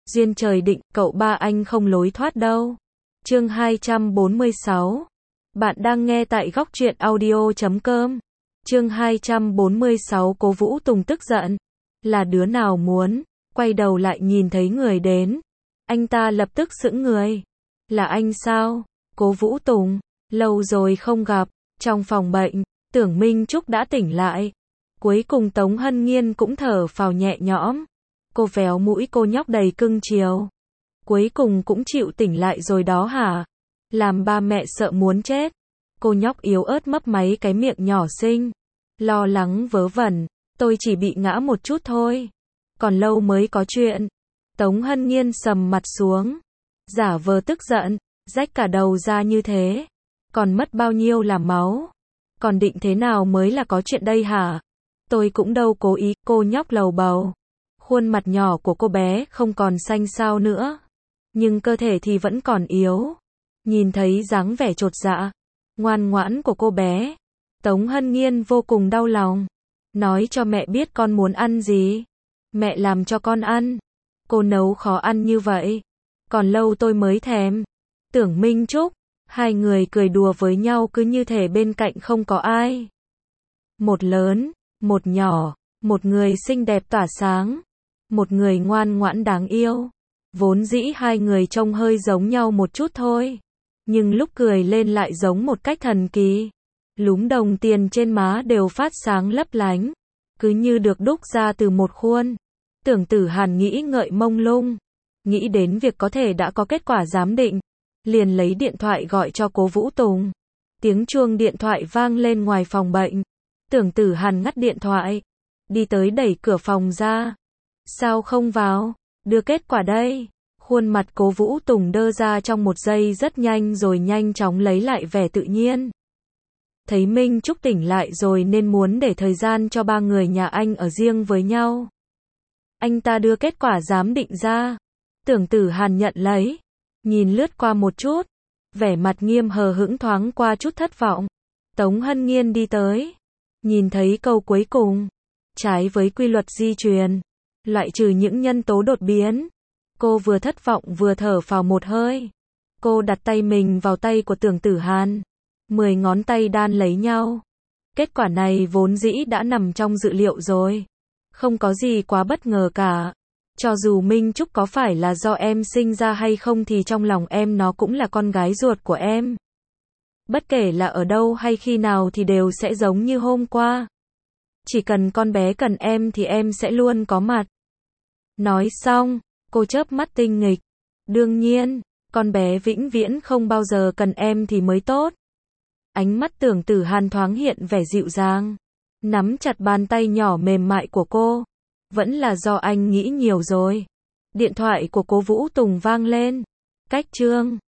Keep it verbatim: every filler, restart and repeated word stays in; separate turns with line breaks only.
Duyên trời định, cậu ba anh không lối thoát đâu. Chương hai trăm bốn mươi sáu. Bạn đang nghe tại góc truyện audio chấm com. Chương hai trăm bốn mươi sáu. Cố Vũ Tùng tức giận. Là đứa nào muốn? Quay đầu lại nhìn thấy người đến. Anh ta lập tức sững người. Là anh sao? Cố Vũ Tùng. Lâu rồi không gặp. Trong phòng bệnh, Tưởng Minh Trúc đã tỉnh lại. Cuối cùng Tống Hân Nghiên cũng thở phào nhẹ nhõm. Cô véo mũi cô nhóc đầy cưng chiều. Cuối cùng cũng chịu tỉnh lại rồi đó hả? Làm ba mẹ sợ muốn chết. Cô nhóc yếu ớt mấp máy cái miệng nhỏ xinh. Lo lắng vớ vẩn. Tôi chỉ bị ngã một chút thôi. Còn lâu mới có chuyện. Tống Hân Nghiên sầm mặt xuống. Giả vờ tức giận. Rách cả đầu ra như thế. Còn mất bao nhiêu là máu? Còn định thế nào mới là có chuyện đây hả? Tôi cũng đâu cố ý. Cô nhóc lầu bầu. Khuôn mặt nhỏ của cô bé không còn xanh xao nữa. Nhưng cơ thể thì vẫn còn yếu. Nhìn thấy dáng vẻ chột dạ, ngoan ngoãn của cô bé, Tống Hân Nghiên vô cùng đau lòng. Nói cho mẹ biết con muốn ăn gì. Mẹ làm cho con ăn. Cô nấu khó ăn như vậy. Còn lâu tôi mới thèm. Tưởng Minh Trúc. Hai người cười đùa với nhau cứ như thể bên cạnh không có ai. Một lớn, một nhỏ, một người xinh đẹp tỏa sáng, một người ngoan ngoãn đáng yêu. Vốn dĩ hai người trông hơi giống nhau một chút thôi. Nhưng lúc cười lên lại giống một cách thần kỳ. Lúm đồng tiền trên má đều phát sáng lấp lánh. Cứ như được đúc ra từ một khuôn. Tưởng Tử Hàn nghĩ ngợi mông lung. Nghĩ đến việc có thể đã có kết quả giám định. Liền lấy điện thoại gọi cho Cố Vũ Tùng. Tiếng chuông điện thoại vang lên ngoài phòng bệnh. Tưởng Tử Hàn ngắt điện thoại. Đi tới đẩy cửa phòng ra. Sao không vào? Đưa kết quả đây. Khuôn mặt Cố Vũ Tùng đơ ra trong một giây rất nhanh rồi nhanh chóng lấy lại vẻ tự nhiên. Thấy Minh Trúc tỉnh lại rồi nên muốn để thời gian cho ba người nhà anh ở riêng với nhau. Anh ta đưa kết quả giám định ra. Tưởng Tử Hàn nhận lấy. Nhìn lướt qua một chút. Vẻ mặt nghiêm hờ hững thoáng qua chút thất vọng. Tống Hân Nghiên đi tới. Nhìn thấy câu cuối cùng. Trái với quy luật di truyền. Loại trừ những nhân tố đột biến. Cô vừa thất vọng vừa thở phào một hơi. Cô đặt tay mình vào tay của Tưởng Tử Hàn. Mười ngón tay đan lấy nhau. Kết quả này vốn dĩ đã nằm trong dự liệu rồi. Không có gì quá bất ngờ cả. Cho dù Minh Trúc có phải là do em sinh ra hay không thì trong lòng em nó cũng là con gái ruột của em. Bất kể là ở đâu hay khi nào thì đều sẽ giống như hôm qua. Chỉ cần con bé cần em thì em sẽ luôn có mặt. Nói xong, cô chớp mắt tinh nghịch. Đương nhiên, con bé vĩnh viễn không bao giờ cần em thì mới tốt. Ánh mắt Tưởng Tử Hàn thoáng hiện vẻ dịu dàng. Nắm chặt bàn tay nhỏ mềm mại của cô. Vẫn là do anh nghĩ nhiều rồi. Điện thoại của Cố Vũ Tùng vang lên. Cách chương.